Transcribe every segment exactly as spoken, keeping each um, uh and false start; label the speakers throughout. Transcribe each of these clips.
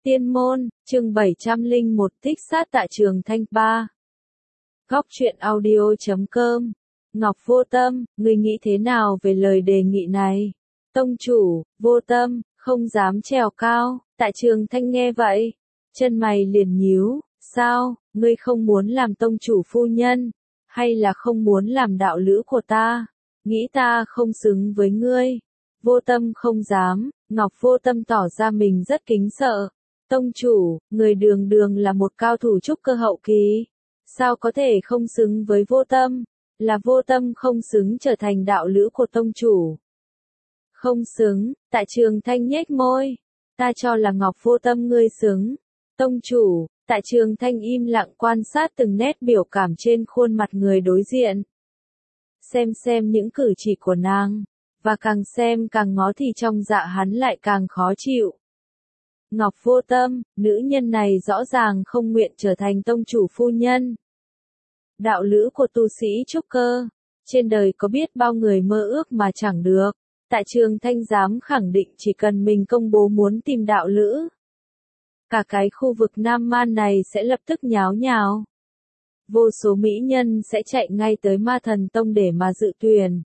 Speaker 1: Tiên môn, chương bảy trăm lẻ một thích sát tại trường Thanh ba. Góc truyện audio chấm com. Ngọc Vô Tâm, ngươi nghĩ thế nào về lời đề nghị này? Tông chủ, Vô Tâm, không dám trèo cao. Tại trường Thanh nghe vậy, chân mày liền nhíu, sao, ngươi không muốn làm tông chủ phu nhân, hay là không muốn làm đạo lữ của ta? Nghĩ ta không xứng với ngươi. Vô Tâm không dám, Ngọc Vô Tâm tỏ ra mình rất kính sợ. Tông chủ, người đường đường là một cao thủ trúc cơ hậu kỳ, sao có thể không xứng với Vô Tâm? Là Vô Tâm không xứng trở thành đạo lữ của tông chủ. Không xứng, tại trường Thanh nhếch môi, ta cho là Ngọc Vô Tâm ngươi xứng. Tông chủ, tại trường Thanh im lặng quan sát từng nét biểu cảm trên khuôn mặt người đối diện. Xem xem những cử chỉ của nàng, và càng xem càng ngó thì trong dạ hắn lại càng khó chịu. Ngọc Vô Tâm, nữ nhân này rõ ràng không nguyện trở thành tông chủ phu nhân. Đạo lữ của tu sĩ trúc cơ, trên đời có biết bao người mơ ước mà chẳng được. Tại trường Thanh dám khẳng định chỉ cần mình công bố muốn tìm đạo lữ, cả cái khu vực Nam Man này sẽ lập tức nháo nhào. Vô số mỹ nhân sẽ chạy ngay tới Ma Thần Tông để mà dự tuyển.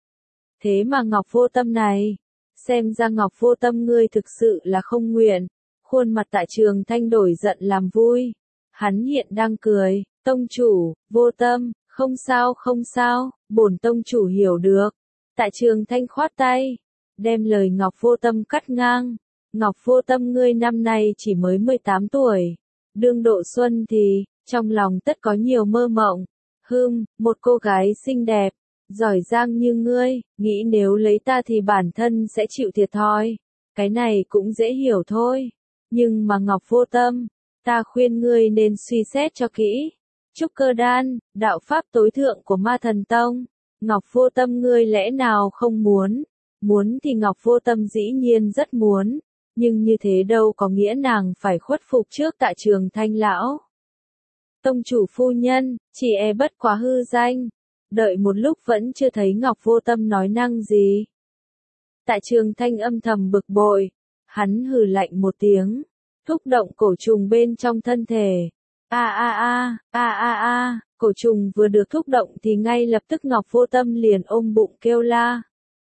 Speaker 1: Thế mà Ngọc Vô Tâm này, xem ra Ngọc Vô Tâm ngươi thực sự là không nguyện. Khuôn mặt tại trường Thanh đổi giận làm vui. Hắn hiện đang cười, tông chủ, Vô Tâm, không sao không sao, bổn tông chủ hiểu được. Tại trường Thanh khoát tay, đem lời Ngọc Vô Tâm cắt ngang. Ngọc Vô Tâm ngươi năm nay chỉ mới mười tám tuổi. Đương độ xuân thì, trong lòng tất có nhiều mơ mộng. Hừm, một cô gái xinh đẹp, giỏi giang như ngươi, nghĩ nếu lấy ta thì bản thân sẽ chịu thiệt thòi. Cái này cũng dễ hiểu thôi. Nhưng mà Ngọc Vô Tâm, ta khuyên ngươi nên suy xét cho kỹ. Trúc cơ đan, đạo pháp tối thượng của Ma Thần Tông. Ngọc Vô Tâm ngươi lẽ nào không muốn? Muốn thì Ngọc Vô Tâm dĩ nhiên rất muốn. Nhưng như thế đâu có nghĩa nàng phải khuất phục trước tại trường Thanh lão. Tông chủ phu nhân, chỉ e bất quá hư danh. Đợi một lúc vẫn chưa thấy Ngọc Vô Tâm nói năng gì. Tại trường Thanh âm thầm bực bội. Hắn hừ lạnh một tiếng, thúc động cổ trùng bên trong thân thể. A a a, a a a, cổ trùng vừa được thúc động thì ngay lập tức Ngọc Vô Tâm liền ôm bụng kêu la.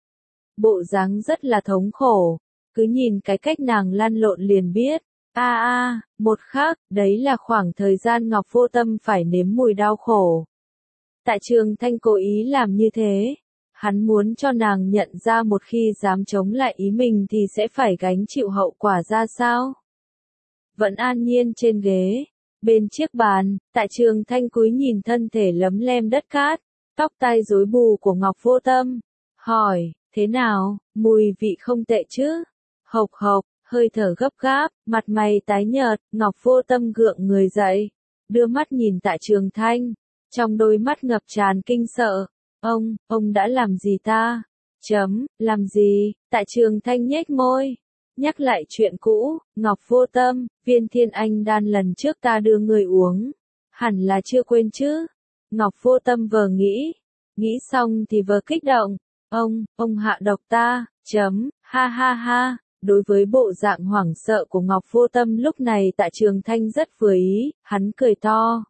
Speaker 1: Bộ dáng rất là thống khổ, cứ nhìn cái cách nàng lăn lộn liền biết. A a, một khắc, đấy là khoảng thời gian Ngọc Vô Tâm phải nếm mùi đau khổ. Tại trường Thanh cố ý làm như thế. Hắn muốn cho nàng nhận ra một khi dám chống lại ý mình thì sẽ phải gánh chịu hậu quả ra sao. Vẫn an nhiên trên ghế, bên chiếc bàn, tại trường Thanh cúi nhìn thân thể lấm lem đất cát, tóc tai rối bù của Ngọc Vô Tâm. Hỏi, thế nào, mùi vị không tệ chứ? Hộc hộc, hơi thở gấp gáp, mặt mày tái nhợt, Ngọc Vô Tâm gượng người dậy, đưa mắt nhìn tại trường Thanh, trong đôi mắt ngập tràn kinh sợ. Ông, ông đã làm gì ta? Chấm, làm gì? Tại trường Thanh nhếch môi. Nhắc lại chuyện cũ, Ngọc Vô Tâm, viên thiên anh đan lần trước ta đưa người uống. Hẳn là chưa quên chứ? Ngọc Vô Tâm vờ nghĩ. Nghĩ xong thì vờ kích động. Ông, ông hạ độc ta, chấm, ha ha ha. Đối với bộ dạng hoảng sợ của Ngọc Vô Tâm lúc này tại trường Thanh rất vừa ý, hắn cười to.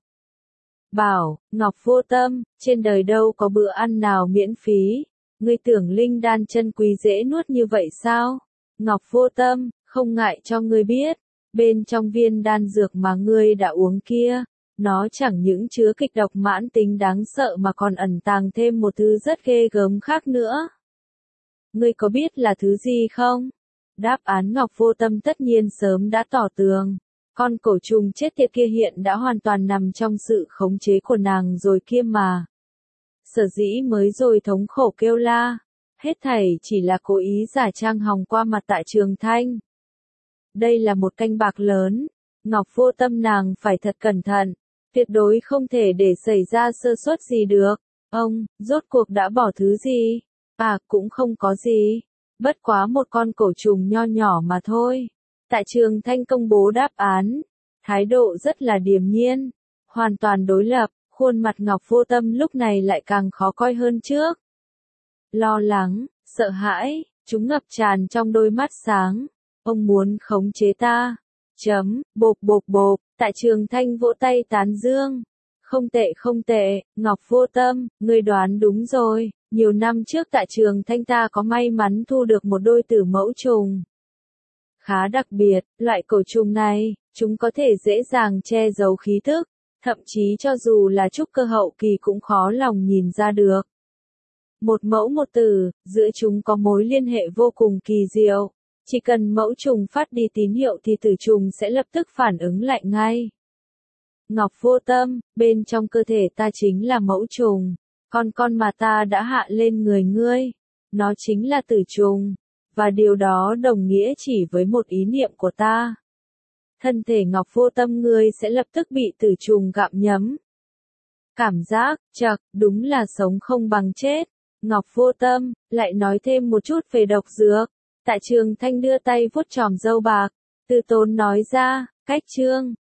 Speaker 1: Bảo, Ngọc Vô Tâm, trên đời đâu có bữa ăn nào miễn phí, ngươi tưởng linh đan chân quý dễ nuốt như vậy sao? Ngọc Vô Tâm, không ngại cho ngươi biết, bên trong viên đan dược mà ngươi đã uống kia, nó chẳng những chứa kịch độc mãn tính đáng sợ mà còn ẩn tàng thêm một thứ rất ghê gớm khác nữa. Ngươi có biết là thứ gì không? Đáp án Ngọc Vô Tâm tất nhiên sớm đã tỏ tường. Con cổ trùng chết tiệt kia hiện đã hoàn toàn nằm trong sự khống chế của nàng rồi kia mà. Sở dĩ mới rồi thống khổ kêu la. Hết thảy chỉ là cố ý giả trang hòng qua mặt tại trường Thanh. Đây là một canh bạc lớn. Ngọc Vô Tâm nàng phải thật cẩn thận. Tuyệt đối không thể để xảy ra sơ suất gì được. Ông, rốt cuộc đã bỏ thứ gì? À, cũng không có gì. Bất quá một con cổ trùng nho nhỏ mà thôi. Tại trường Thanh công bố đáp án, thái độ rất là điềm nhiên, hoàn toàn đối lập, khuôn mặt Ngọc Vô Tâm lúc này lại càng khó coi hơn trước. Lo lắng, sợ hãi, chúng ngập tràn trong đôi mắt sáng. Ông muốn khống chế ta, Chấm, bộp bộp bộp, Tạ Trường Thanh vỗ tay tán dương. Không tệ không tệ, Ngọc Vô Tâm, ngươi đoán đúng rồi, nhiều năm trước Tạ Trường Thanh ta có may mắn thu được một đôi tử mẫu trùng. Khá đặc biệt, loại cổ trùng này, chúng có thể dễ dàng che giấu khí thức, thậm chí cho dù là trúc cơ hậu kỳ cũng khó lòng nhìn ra được. Một mẫu một tử, giữa chúng có mối liên hệ vô cùng kỳ diệu. Chỉ cần mẫu trùng phát đi tín hiệu thì tử trùng sẽ lập tức phản ứng lại ngay. Ngọc Vô Tâm, bên trong cơ thể ta chính là mẫu trùng, con con mà ta đã hạ lên người ngươi, nó chính là tử trùng, và điều đó đồng nghĩa chỉ với một ý niệm của ta. Thân thể Ngọc Vô Tâm ngươi sẽ lập tức bị tử trùng gặm nhấm. Cảm giác, chậc, đúng là sống không bằng chết. Ngọc Vô Tâm, lại nói thêm một chút về độc dược. Tạ Trường Thanh đưa tay vuốt chòm râu bạc, từ tốn nói ra, cách chương.